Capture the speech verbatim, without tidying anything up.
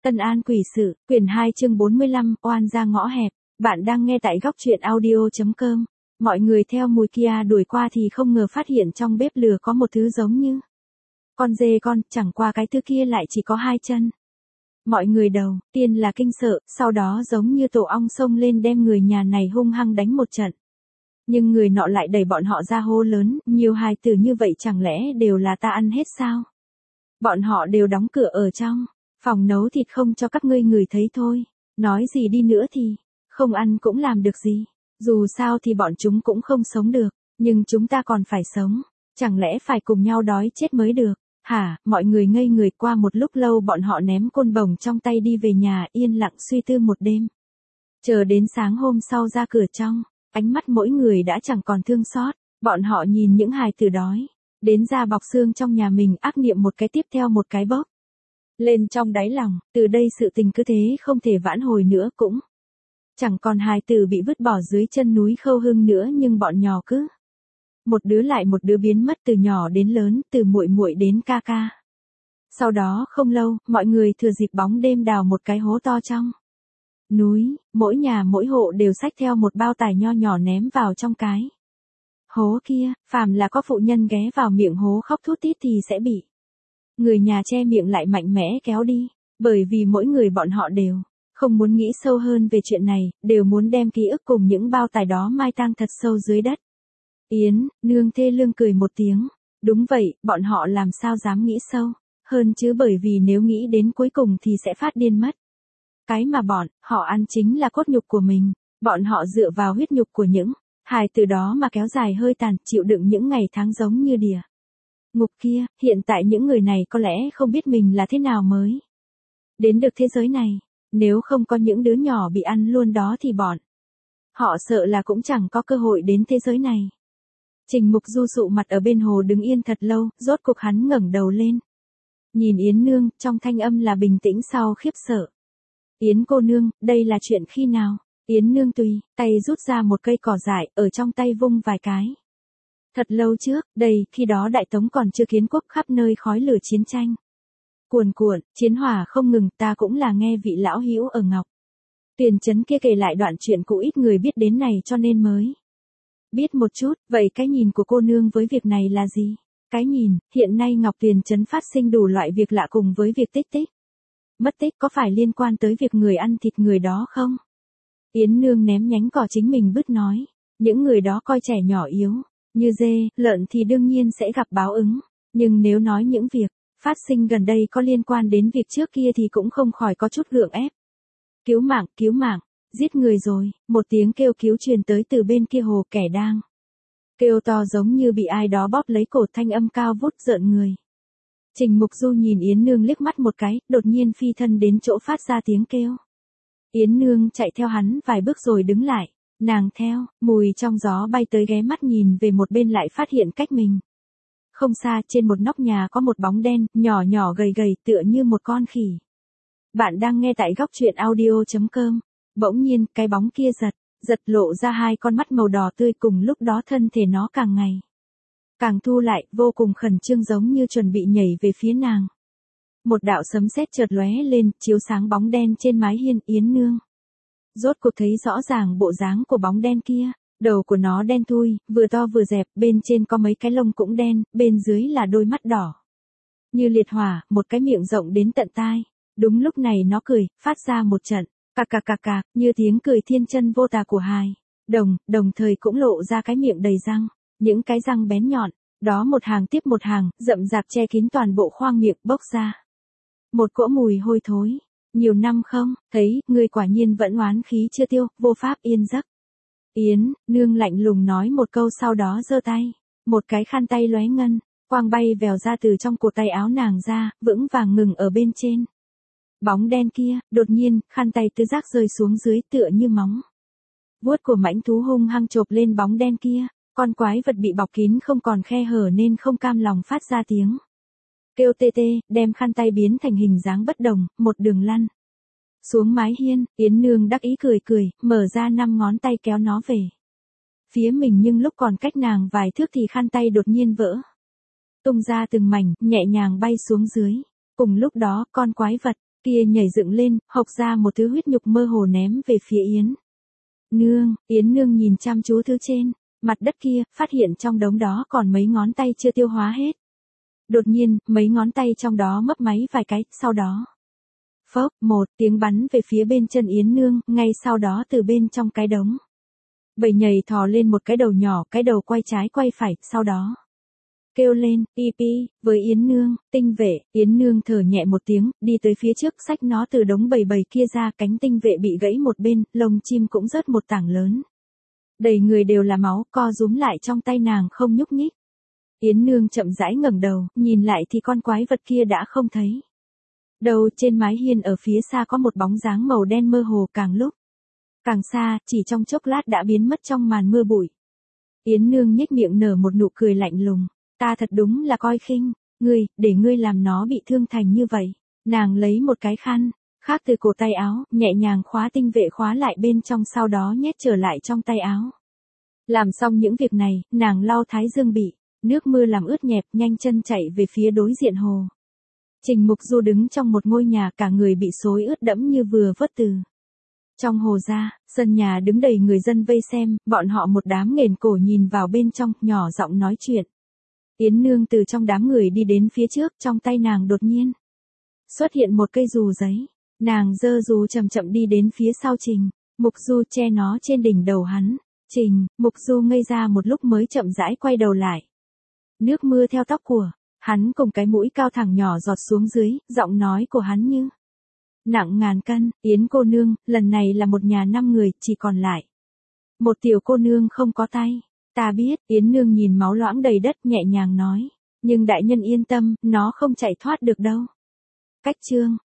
Tân An quỷ sự, quyển hai chương bốn mươi lăm, oan ra ngõ hẹp. Bạn đang nghe tại góc truyện audio chấm com. Mọi người theo mùi kia đuổi qua thì không ngờ phát hiện trong bếp lửa có một thứ giống như con dê con, chẳng qua cái thứ kia lại chỉ có hai chân. Mọi người đầu tiên là kinh sợ, sau đó giống như tổ ong xông lên đem người nhà này hung hăng đánh một trận. Nhưng người nọ lại đẩy bọn họ ra hô lớn, nhiều hài tử như vậy chẳng lẽ đều là ta ăn hết sao? Bọn họ đều đóng cửa ở trong phòng nấu thịt không cho các ngươi người thấy thôi. Nói gì đi nữa thì không ăn cũng làm được gì. Dù sao thì bọn chúng cũng không sống được, nhưng chúng ta còn phải sống. Chẳng lẽ phải cùng nhau đói chết mới được? Hả? Mọi người ngây người. Qua một lúc lâu bọn họ ném côn bồng trong tay đi về nhà, yên lặng suy tư một đêm. Chờ đến sáng hôm sau ra cửa trong, ánh mắt mỗi người đã chẳng còn thương xót. Bọn họ nhìn những hài tử đói đến da bọc xương trong nhà mình, ác niệm một cái tiếp theo một cái bốc lên trong đáy lòng. Từ đây sự tình cứ thế không thể vãn hồi nữa, cũng chẳng còn hài tử bị vứt bỏ dưới chân núi Khâu Hưng nữa, nhưng bọn nhỏ cứ một đứa lại một đứa biến mất, từ nhỏ đến lớn, từ muội muội đến ca ca. Sau đó không lâu, mọi người thừa dịp bóng đêm đào một cái hố to trong núi, mỗi nhà mỗi hộ đều xách theo một bao tải nho nhỏ ném vào trong cái hố kia. Phàm là có phụ nhân ghé vào miệng hố khóc thút thít thì sẽ bị người nhà che miệng lại mạnh mẽ kéo đi, bởi vì mỗi người bọn họ đều không muốn nghĩ sâu hơn về chuyện này, đều muốn đem ký ức cùng những bao tải đó mai tang thật sâu dưới đất. Yến Nương thê lương cười một tiếng. Đúng vậy, bọn họ làm sao dám nghĩ sâu hơn chứ, bởi vì nếu nghĩ đến cuối cùng thì sẽ phát điên mất. Cái mà bọn họ ăn chính là cốt nhục của mình, bọn họ dựa vào huyết nhục của những hài từ đó mà kéo dài hơi tàn, chịu đựng những ngày tháng giống như địa ngục kia. Hiện tại những người này có lẽ không biết mình là thế nào mới đến được thế giới này. Nếu không có những đứa nhỏ bị ăn luôn đó thì bọn họ sợ là cũng chẳng có cơ hội đến thế giới này. Trình Mục Du sụ mặt ở bên hồ đứng yên thật lâu, rốt cuộc hắn ngẩng đầu lên. Nhìn Yến Nương, trong thanh âm là bình tĩnh sau khiếp sợ. Yến cô nương, đây là chuyện khi nào? Yến Nương tùy tay rút ra một cây cỏ dại, ở trong tay vung vài cái. Thật lâu trước, đây, khi đó Đại Tống còn chưa kiến quốc, khắp nơi khói lửa chiến tranh cuồn cuộn, chiến hỏa không ngừng. Ta cũng là nghe vị lão hữu ở Ngọc Tuyền trấn kia kể lại đoạn chuyện cũ ít người biết đến này cho nên mới biết một chút. Vậy cái nhìn của cô nương với việc này là gì? Cái nhìn, hiện nay Ngọc Tuyền trấn phát sinh đủ loại việc lạ, cùng với việc tích tích mất tích, có phải liên quan tới việc người ăn thịt người đó không? Yến Nương ném nhánh cỏ chính mình bứt nói, những người đó coi trẻ nhỏ yếu như dê, lợn thì đương nhiên sẽ gặp báo ứng, nhưng nếu nói những việc phát sinh gần đây có liên quan đến việc trước kia thì cũng không khỏi có chút gượng ép. Cứu mạng, cứu mạng, giết người rồi. Một tiếng kêu cứu truyền tới từ bên kia hồ, kẻ đang kêu to giống như bị ai đó bóp lấy cổ, thanh âm cao vút rợn người. Trình Mục Du nhìn Yến Nương liếc mắt một cái, đột nhiên phi thân đến chỗ phát ra tiếng kêu. Yến Nương chạy theo hắn vài bước rồi đứng lại. Nàng theo mùi trong gió bay tới, ghé mắt nhìn về một bên, lại phát hiện cách mình không xa, trên một nóc nhà có một bóng đen, nhỏ nhỏ gầy gầy, tựa như một con khỉ. Bạn đang nghe tại góc truyện audio chấm com. Bỗng nhiên, cái bóng kia giật, giật lộ ra hai con mắt màu đỏ tươi, cùng lúc đó thân thể nó càng ngày càng thu lại, vô cùng khẩn trương, giống như chuẩn bị nhảy về phía nàng. Một đạo sấm sét chợt lóe lên, chiếu sáng bóng đen trên mái hiên. Yến Nương rốt cuộc thấy rõ ràng bộ dáng của bóng đen kia. Đầu của nó đen thui, vừa to vừa dẹp, bên trên có mấy cái lông cũng đen, bên dưới là đôi mắt đỏ như liệt hỏa, một cái miệng rộng đến tận tai. Đúng lúc này nó cười, phát ra một trận cạc cạc cạc cạc, như tiếng cười thiên chân vô tà của hài đồng, đồng thời cũng lộ ra cái miệng đầy răng, những cái răng bén nhọn đó một hàng tiếp một hàng, rậm rạp che kín toàn bộ khoang miệng, bốc ra một cỗ mùi hôi thối. Nhiều năm không thấy, ngươi quả nhiên vẫn oán khí chưa tiêu, vô pháp yên giấc. Yến Nương lạnh lùng nói một câu, sau đó giơ tay, một cái khăn tay lóe ngân quang bay vèo ra từ trong cổ tay áo nàng ra, vững vàng ngừng ở bên trên bóng đen kia. Đột nhiên, khăn tay tứ giác rơi xuống dưới, tựa như móng vuốt của mãnh thú hung hăng chộp lên bóng đen kia. Con quái vật bị bọc kín không còn khe hở nên không cam lòng phát ra tiếng kêu tê tê, đem khăn tay biến thành hình dáng bất đồng, một đường lăn xuống mái hiên. Yến Nương đắc ý cười cười, mở ra năm ngón tay kéo nó về phía mình, nhưng lúc còn cách nàng vài thước thì khăn tay đột nhiên vỡ tung ra từng mảnh, nhẹ nhàng bay xuống dưới. Cùng lúc đó, con quái vật kia nhảy dựng lên, hộc ra một thứ huyết nhục mơ hồ ném về phía Yến Nương. Yến Nương nhìn chăm chú thứ trên mặt đất kia, phát hiện trong đống đó còn mấy ngón tay chưa tiêu hóa hết. Đột nhiên, mấy ngón tay trong đó mấp máy vài cái, sau đó phốc, một tiếng bắn về phía bên chân Yến Nương, ngay sau đó từ bên trong cái đống bầy nhầy thò lên một cái đầu nhỏ, cái đầu quay trái quay phải, sau đó kêu lên, pi pi, với Yến Nương. Tinh vệ. Yến Nương thở nhẹ một tiếng, đi tới phía trước, xách nó từ đống bầy bầy kia ra, cánh tinh vệ bị gãy một bên, lông chim cũng rớt một tảng lớn. Đầy người đều là máu, co rúm lại trong tay nàng không nhúc nhích. Yến Nương chậm rãi ngẩng đầu, nhìn lại thì con quái vật kia đã không thấy. Đầu trên mái hiên ở phía xa có một bóng dáng màu đen mơ hồ, càng lúc càng xa, chỉ trong chốc lát đã biến mất trong màn mưa bụi. Yến Nương nhếch miệng nở một nụ cười lạnh lùng. Ta thật đúng là coi khinh ngươi, để ngươi làm nó bị thương thành như vậy. Nàng lấy một cái khăn khác từ cổ tay áo, nhẹ nhàng khóa tinh vệ khóa lại bên trong, sau đó nhét trở lại trong tay áo. Làm xong những việc này, nàng lau thái dương bị nước mưa làm ướt nhẹp, nhanh chân chạy về phía đối diện hồ. Trình Mục Du đứng trong một ngôi nhà, cả người bị xối ướt đẫm như vừa vớt từ trong hồ ra. Sân nhà đứng đầy người dân vây xem, bọn họ một đám nghển cổ nhìn vào bên trong, nhỏ giọng nói chuyện. Yến Nương từ trong đám người đi đến phía trước, trong tay nàng đột nhiên xuất hiện một cây dù giấy. Nàng giơ dù chậm chậm đi đến phía sau Trình Mục Du, che nó trên đỉnh đầu hắn. Trình Mục Du ngây ra một lúc mới chậm rãi quay đầu lại. Nước mưa theo tóc của hắn cùng cái mũi cao thẳng nhỏ giọt xuống dưới, giọng nói của hắn như nặng ngàn cân. Yến cô nương, lần này là một nhà năm người, chỉ còn lại một tiểu cô nương không có tay. Ta biết. Yến Nương nhìn máu loãng đầy đất, nhẹ nhàng nói. Nhưng đại nhân yên tâm, nó không chạy thoát được đâu. Cách chương